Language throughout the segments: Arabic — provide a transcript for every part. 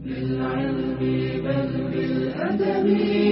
بالعلم بل بالأدب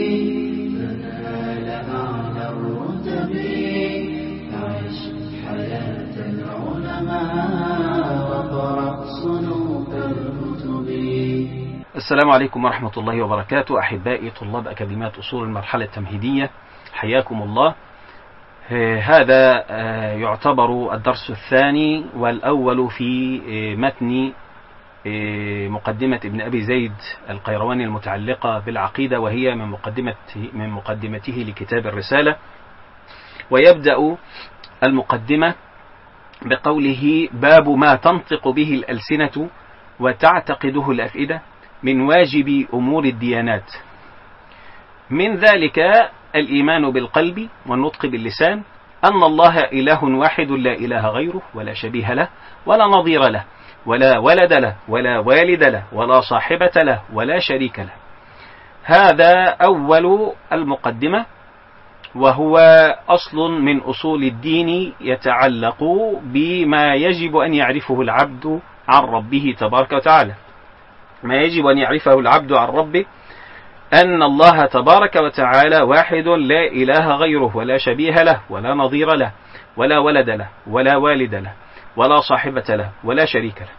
تنال أعلى الرتب. عش حياة العلماء وقرأ صنوف الكتب. السلام عليكم ورحمة الله وبركاته. أحبائي طلاب أكاديمية أصول المرحلة التمهيدية، حياكم الله. هذا يعتبر الدرس الثاني والأول في متن مقدمة ابن أبي زيد القيرواني المتعلقة بالعقيدة، وهي من مقدمته لكتاب الرسالة. ويبدأ المقدمة بقوله: باب ما تنطق به الألسنة وتعتقده الأفئدة من واجب أمور الديانات، من ذلك الإيمان بالقلب والنطق باللسان أن الله إله واحد لا إله غيره ولا شبيه له ولا نظير له ولا ولد له ولا والد له ولا صاحبة له ولا شريك له. هذا أول المقدمة، وهو أصل من أصول الدين يتعلق بما يجب أن يعرفه العبد عن ربه تبارك وتعالى. ما يجب أن يعرفه العبد عن ربه أن الله تبارك وتعالى واحد لا إله غيره ولا شبيه له ولا نظير له ولا ولد له ولا والد له ولا صاحبة له ولا شريك له.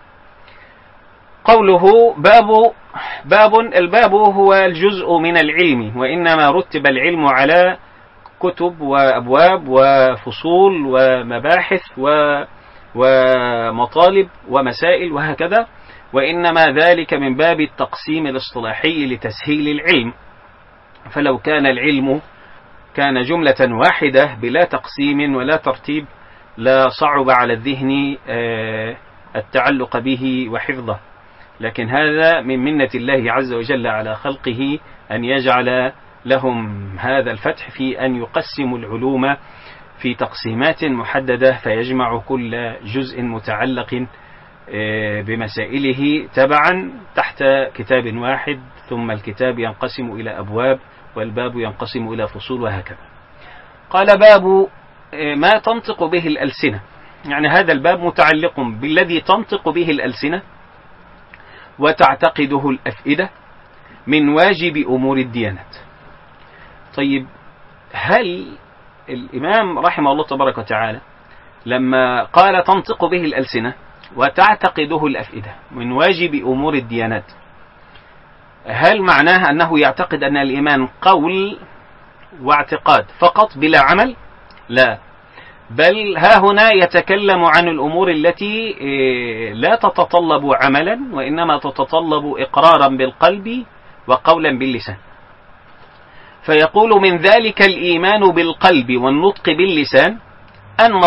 قوله الباب هو الجزء من العلم، وإنما رتب العلم على كتب وأبواب وفصول ومباحث ومطالب ومسائل وهكذا، وإنما ذلك من باب التقسيم الاصطلاحي لتسهيل العلم. فلو كان العلم كان جملة واحدة بلا تقسيم ولا ترتيب لا صعب على الذهن التعلق به وحفظه، لكن هذا من منة الله عز وجل على خلقه أن يجعل لهم هذا الفتح في أن يقسموا العلوم في تقسيمات محددة، فيجمع كل جزء متعلق بمسائله تبعا تحت كتاب واحد، ثم الكتاب ينقسم إلى أبواب والباب ينقسم إلى فصول وهكذا. قال: باب ما تنطق به الألسنة، يعني هذا الباب متعلق بالذي تنطق به الألسنة وتعتقده الأفئدة من واجب أمور الديانات. طيب، هل الإمام رحمه الله تبارك وتعالى لما قال تنطق به الألسنة وتعتقده الأفئدة من واجب أمور الديانات، هل معناه أنه يعتقد أن الإيمان قول واعتقاد فقط بلا عمل؟ لا، بل ها هنا يتكلم عن الأمور التي لا تتطلب عملا، وإنما تتطلب إقرارا بالقلب وقولا باللسان. فيقول: من ذلك الإيمان بالقلب والنطق باللسان أن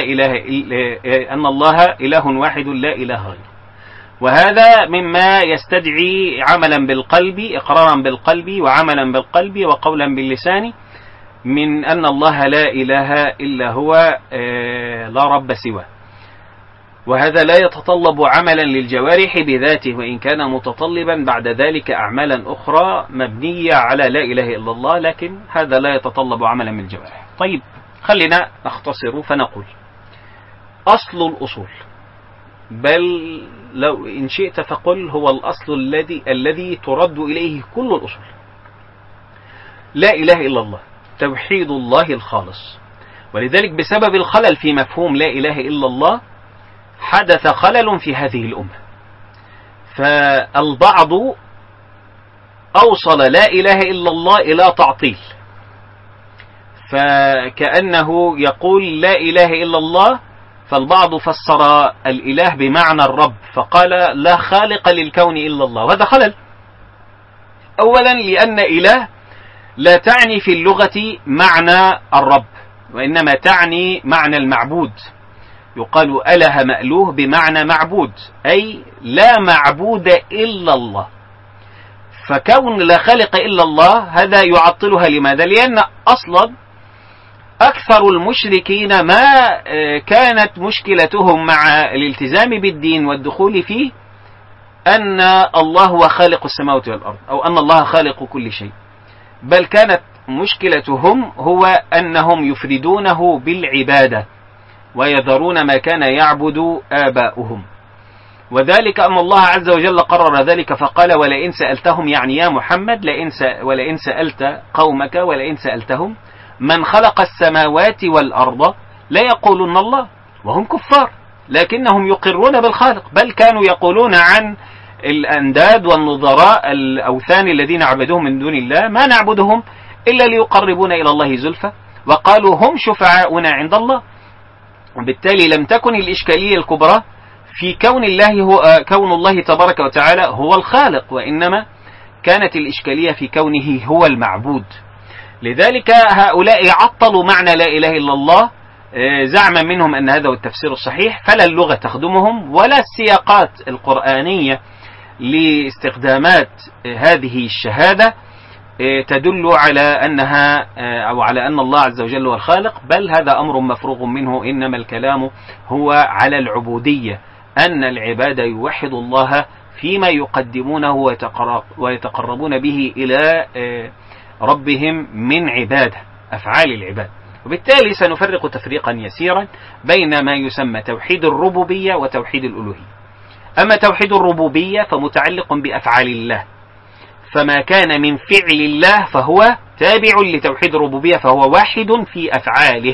الله إله واحد لا إله غيره. وهذا مما يستدعي عملا بالقلب، إقرارا بالقلب وعملا بالقلب وقولا باللسان، من أن الله لا إله إلا هو لا رب سواه. وهذا لا يتطلب عملا للجوارح بذاته، وإن كان متطلبا بعد ذلك أعمالا أخرى مبنية على لا إله إلا الله، لكن هذا لا يتطلب عملا من الجوارح. طيب، خلينا نختصر فنقول: أصل الأصول، بل لو إن شئت فقل هو الأصل الذي ترد إليه كل الأصول، لا إله إلا الله، توحيد الله الخالص. ولذلك بسبب الخلل في مفهوم لا إله إلا الله حدث خلل في هذه الأمة، فالبعض أوصل لا إله إلا الله إلى تعطيل، فكأنه يقول لا إله إلا الله، فالبعض فسر الإله بمعنى الرب فقال لا خالق للكون إلا الله، وهذا خلل. أولا لأن إله لا تعني في اللغة معنى الرب، وإنما تعني معنى المعبود. يقال أله مألوه بمعنى معبود، أي لا معبود إلا الله. فكون لا خالق إلا الله هذا يعطلها. لماذا؟ لأن أصلا أكثر المشركين ما كانت مشكلتهم مع الالتزام بالدين والدخول فيه أن الله هو خالق السماوات والأرض، أو أن الله خالق كل شيء، بل كانت مشكلتهم هو أنهم يفردونه بالعبادة ويذرون ما كان يعبد آباؤهم. وذلك أن الله عز وجل قرر ذلك فقال ولئن سألتهم، يعني يا محمد ولئن سألت قومك ولئن سألتهم من خلق السماوات والأرض ليقولن الله، وهم كفار لكنهم يقرون بالخالق، بل كانوا يقولون عن الأنداد والنظراء الأوثان الذين عبدوهم من دون الله ما نعبدهم إلا ليقربون إلى الله زلفى، وقالوا هم شفعاؤنا عند الله. وبالتالي لم تكن الإشكالية الكبرى في كون الله تبارك وتعالى هو الخالق، وإنما كانت الإشكالية في كونه هو المعبود. لذلك هؤلاء عطلوا معنى لا إله إلا الله زعما منهم أن هذا هو التفسير الصحيح، فلا اللغة تخدمهم ولا السياقات القرآنية لاستخدامات هذه الشهادة تدل على أنها أو على أن الله عز وجل هو الخالق، بل هذا أمر مفروغ منه. إنما الكلام هو على العبودية، أن العباد يوحد الله فيما يقدمونه ويتقربون به إلى ربهم من عبادة أفعال العباد. وبالتالي سنفرق تفريقا يسيرا بين ما يسمى توحيد الربوبية وتوحيد الألوهية. أما توحيد الربوبية فمتعلق بأفعال الله، فما كان من فعل الله فهو تابع لتوحيد الربوبية، فهو واحد في أفعاله.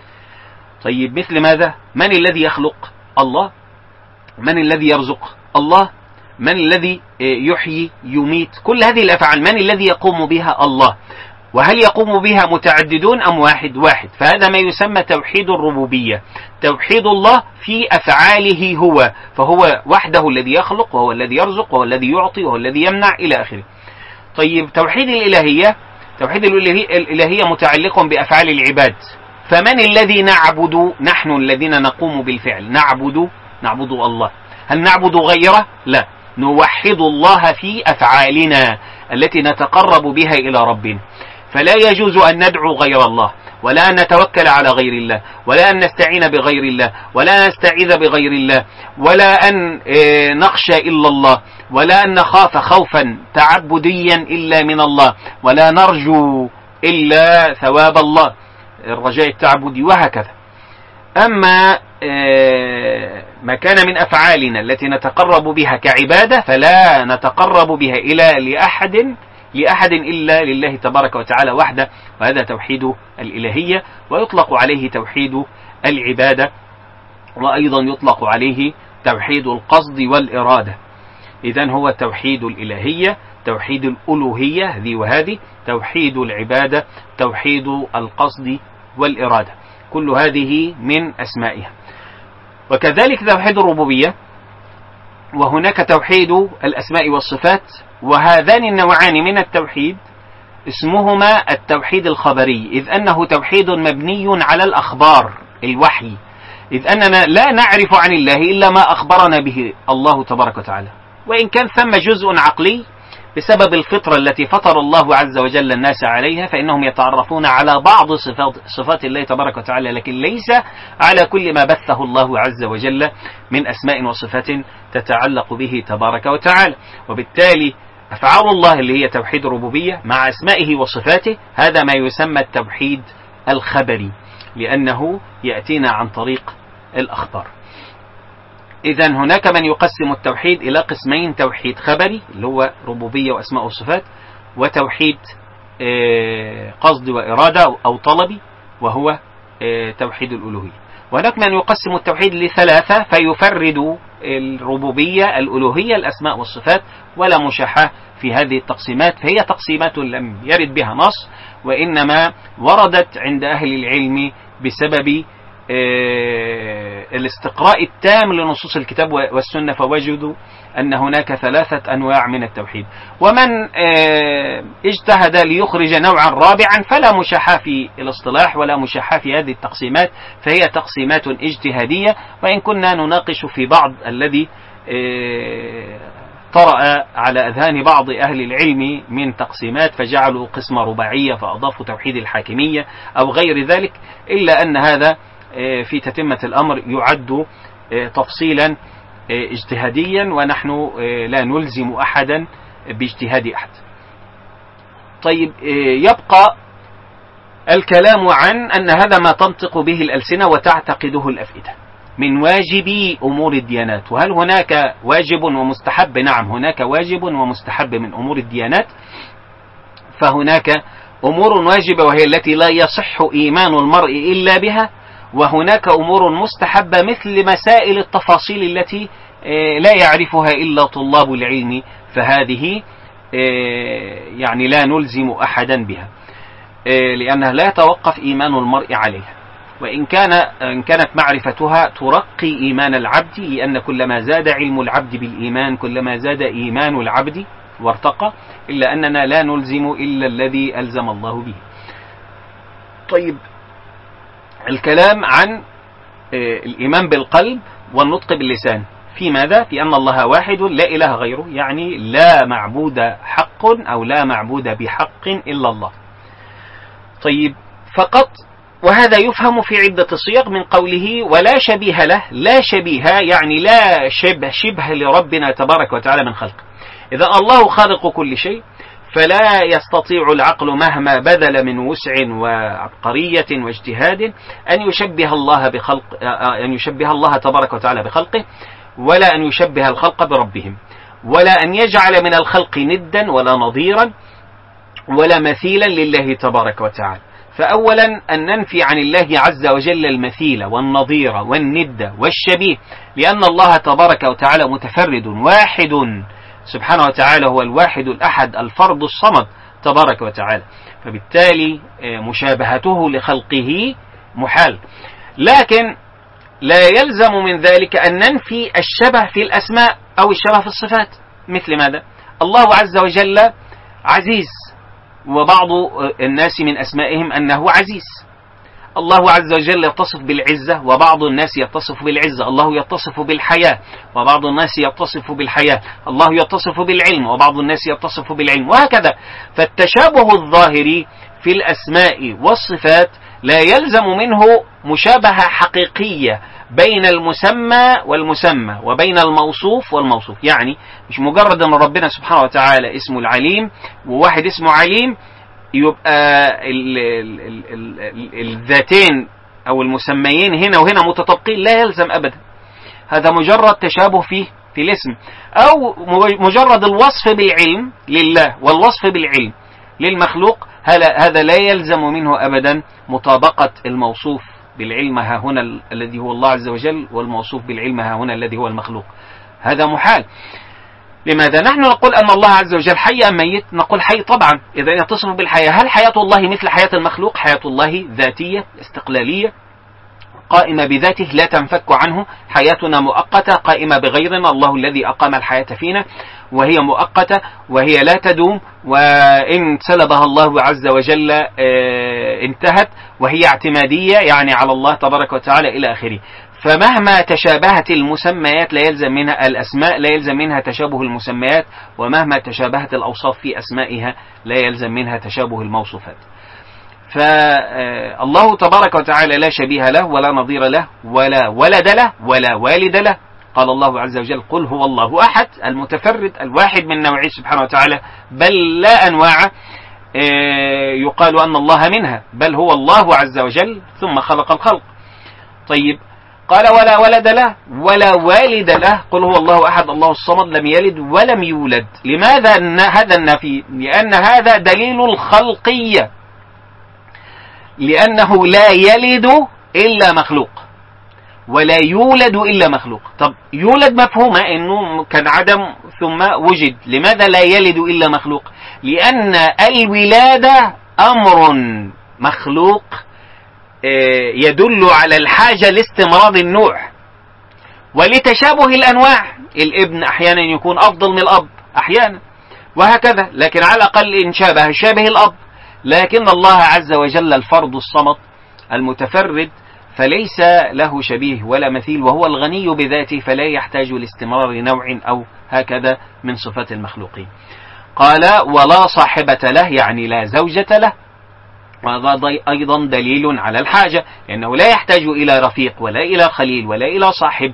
طيب مثل ماذا؟ من الذي يخلق؟ الله. من الذي يرزق؟ الله. من الذي يحيي يميت؟ كل هذه الأفعال من الذي يقوم بها؟ الله. وهل يقوم بها متعددون أم واحد؟ واحد. فهذا ما يسمى توحيد الربوبية، توحيد الله في أفعاله هو، فهو وحده الذي يخلق وهو الذي يرزق وهو الذي يعطي وهو الذي يمنع إلى آخره. طيب توحيد الإلهية، توحيد الإلهية متعلق بأفعال العباد، فمن الذي نعبد؟ نحن الذين نقوم بالفعل، نعبد الله. هل نعبد غيره؟ لا، نوحد الله في أفعالنا التي نتقرب بها إلى ربنا. فلا يجوز أن ندعو غير الله، ولا أن نتوكل على غير الله، ولا أن نستعين بغير الله، ولا نستعيذ بغير الله، ولا أن نخشى إلا الله، ولا أن نخاف خوفا تعبديا إلا من الله، ولا نرجو إلا ثواب الله الرجاء التعبدي، وهكذا. أما ما كان من أفعالنا التي نتقرب بها كعبادة فلا نتقرب بها إلى لأحد إلا لله تبارك وتعالى وحده، وهذا توحيد الإلهية، ويطلق عليه توحيد العبادة، وأيضا يطلق عليه توحيد القصد والإرادة. إذن هو توحيد الإلهية، توحيد الألوهية هذه وهذه، توحيد العبادة، توحيد القصد والإرادة، كل هذه من أسمائها. وكذلك توحيد الربوبية، وهناك توحيد الأسماء والصفات، وهذان النوعان من التوحيد اسمهما التوحيد الخبري، إذ أنه توحيد مبني على الأخبار الوحي، إذ أننا لا نعرف عن الله إلا ما أخبرنا به الله تبارك وتعالى، وإن كان ثم جزء عقلي بسبب الفطرة التي فطر الله عز وجل الناس عليها، فإنهم يتعرفون على بعض صفات الله تبارك وتعالى، لكن ليس على كل ما بثه الله عز وجل من أسماء وصفات تتعلق به تبارك وتعالى. وبالتالي أفعال الله اللي هي توحيد الربوبية مع أسمائه وصفاته، هذا ما يسمى التوحيد الخبري، لأنه يأتينا عن طريق الأخبار. إذن هناك من يقسم التوحيد إلى قسمين: توحيد خبري اللي هو ربوبية وأسماء وصفات، وتوحيد قصد وإرادة أو طلبي وهو توحيد الألوهية. وهناك من يقسم التوحيد لثلاثة فيفرد الربوبية الألوهية الأسماء والصفات، ولا مشاحة في هذه التقسيمات، فهي تقسيمات لم يرد بها نص، وإنما وردت عند أهل العلم بسبب الاستقراء التام لنصوص الكتاب والسنة، فوجدوا أن هناك ثلاثة أنواع من التوحيد. ومن اجتهد ليخرج نوعا رابعا فلا مشاحة في الاصطلاح ولا مشاحة في هذه التقسيمات، فهي تقسيمات اجتهادية، وإن كنا نناقش في بعض الذي طرأ على أذهان بعض أهل العلم من تقسيمات، فجعلوا قسم رباعية فأضافوا توحيد الحاكمية أو غير ذلك، إلا أن هذا في تتمة الأمر يعد تفصيلا اجتهاديا، ونحن لا نلزم أحدا باجتهاد أحد. طيب، يبقى الكلام عن أن هذا ما تنطق به الألسنة وتعتقده الأفئدة. من واجبي أمور الديانات. وهل هناك واجب ومستحب؟ نعم، هناك واجب ومستحب من أمور الديانات. فهناك أمور واجبة وهي التي لا يصح إيمان المرء إلا بها، وهناك أمور مستحبة مثل مسائل التفاصيل التي لا يعرفها إلا طلاب العلم، فهذه يعني لا نلزم أحدا بها، لأنها لا يتوقف إيمان المرء عليها، وإن كانت معرفتها ترقي إيمان العبد، لأن كلما زاد علم العبد بالإيمان كلما زاد إيمان العبد وارتقى، إلا أننا لا نلزم إلا الذي ألزم الله به. طيب، الكلام عن الإيمان بالقلب والنطق باللسان في ماذا؟ في أن الله واحد لا إله غيره، يعني لا معبود حق أو لا معبود بحق إلا الله. طيب، فقط، وهذا يفهم في عدة صيغ من قوله ولا شبيه له. لا شبيه يعني لا شبه لربنا تبارك وتعالى من خلقه. إذا الله خالق كل شيء، فلا يستطيع العقل مهما بذل من وسع وعبقرية واجتهاد أن يشبه الله تبارك وتعالى بخلقه، ولا أن يشبه الخلق بربهم، ولا أن يجعل من الخلق ندا ولا نظيرا ولا مثيلا لله تبارك وتعالى. فأولا أن ننفي عن الله عز وجل المثيل والنظير والند والشبيه، لأن الله تبارك وتعالى متفرد واحد سبحانه وتعالى، هو الواحد الأحد الفرد الصمد تبارك وتعالى، فبالتالي مشابهته لخلقه محال. لكن لا يلزم من ذلك أن ننفي الشبه في الأسماء أو الشبه في الصفات. مثل ماذا؟ الله عز وجل عزيز، وبعض الناس من أسمائهم أنه عزيز. الله عز وجل يتصف بالعزة، وبعض الناس يتصف بالعزة. الله يتصف بالحياة، وبعض الناس يتصف بالحياة. الله يتصف بالعلم، وبعض الناس يتصف بالعلم، وهكذا. فالتشابه الظاهري في الأسماء والصفات لا يلزم منه مشابهة حقيقية بين المسمى والمسمى وبين الموصوف والموصوف. يعني مش مجرد أن ربنا سبحانه وتعالى اسمه العليم وواحد اسمه عليم يبقى الذاتين أو المسميين هنا وهنا متطابقين، لا يلزم أبدا. هذا مجرد تشابه في الاسم، أو مجرد الوصف بالعلم لله والوصف بالعلم للمخلوق، هذا لا يلزم منه أبدا مطابقة الموصوف بالعلم ها هنا الذي هو الله عز وجل، والموصوف بالعلم ها هنا الذي هو المخلوق. هذا محال. لماذا؟ نحن نقول أن الله عز وجل حي أم ميت؟ نقول حي طبعا. إذا يتصف بالحياة، هل حياة الله مثل حياة المخلوق؟ حياة الله ذاتية استقلالية قائمة بذاته لا تنفك عنه. حياتنا مؤقتة قائمة بغيرنا، الله الذي أقام الحياة فينا وهي مؤقتة وهي لا تدوم، وإن سلبها الله عز وجل انتهت، وهي اعتمادية يعني على الله تبارك وتعالى إلى آخره. فمهما تشابهت المسميات لا يلزم منها الأسماء، لا يلزم منها تشابه المسميات، ومهما تشابهت الأوصاف في أسمائها لا يلزم منها تشابه الموصوفات. فالله تبارك وتعالى لا شبيه له ولا نظير له ولا ولد له ولا والد له. قال الله عز وجل قل هو الله أحد، المتفرد الواحد من نوعه سبحانه وتعالى، بل لا أنواع يقال أن الله منها، بل هو الله عز وجل ثم خلق الخلق. طيب، قال ولا ولد له ولا والد له. قل هو الله أحد الله الصمد لم يلد ولم يولد. لماذا هذا النفي؟ لأن هذا دليل الخلقية، لأنه لا يلد إلا مخلوق ولا يولد إلا مخلوق. طب يولد مفهومة أنه كان عدم ثم وجد، لماذا لا يلد إلا مخلوق؟ لأن الولادة أمر مخلوق يدل على الحاجة لاستمرار النوع ولتشابه الأنواع. الابن أحيانا يكون أفضل من الأب أحيانا، وهكذا، لكن على الأقل إن شابه الأب. لكن الله عز وجل الفرد الصمد المتفرد، فليس له شبيه ولا مثيل، وهو الغني بذاته، فلا يحتاج لاستمرار نوع أو هكذا من صفات المخلوقين. قال ولا صاحبة له، يعني لا زوجة له، وهذا أيضا دليل على الحاجة، لأنه لا يحتاج إلى رفيق ولا إلى خليل ولا إلى صاحب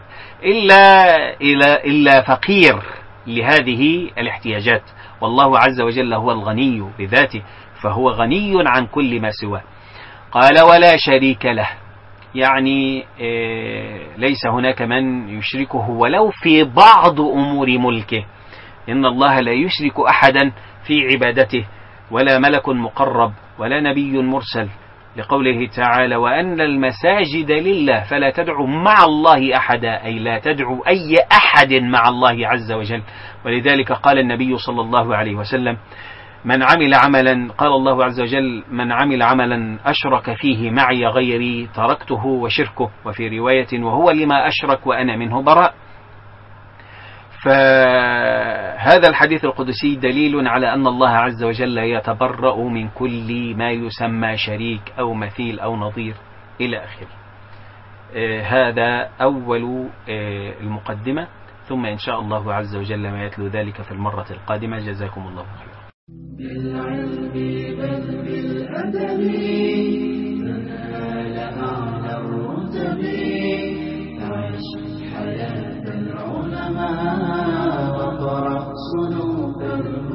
إلا فقير لهذه الاحتياجات. والله عز وجل هو الغني بذاته، فهو غني عن كل ما سواه. قال ولا شريك له، يعني ليس هناك من يشركه ولو في بعض أمور ملكه. إن الله لا يشرك أحدا في عبادته، ولا ملك مقرب ولا نبي مرسل، لقوله تعالى: وأن المساجد لله فلا تدعوا مع الله أحدا، أي لا تدعوا أي أحد مع الله عز وجل. ولذلك قال النبي صلى الله عليه وسلم: من عمل عملا، قال الله عز وجل: من عمل عملا أشرك فيه معي غيري تركته وشركه، وفي رواية: وهو لما أشرك وأنا منه براء. فهذا الحديث القدسي دليل على أن الله عز وجل يتبرأ من كل ما يسمى شريك أو مثيل أو نظير إلى آخره. هذا أول المقدمة، ثم إن شاء الله عز وجل ما يتلو ذلك في المرة القادمة. جزاكم الله خيرا. بالعلم بل بالأدب تنال أعلى الرتب، عش حياة العلماء وقرأ صنوف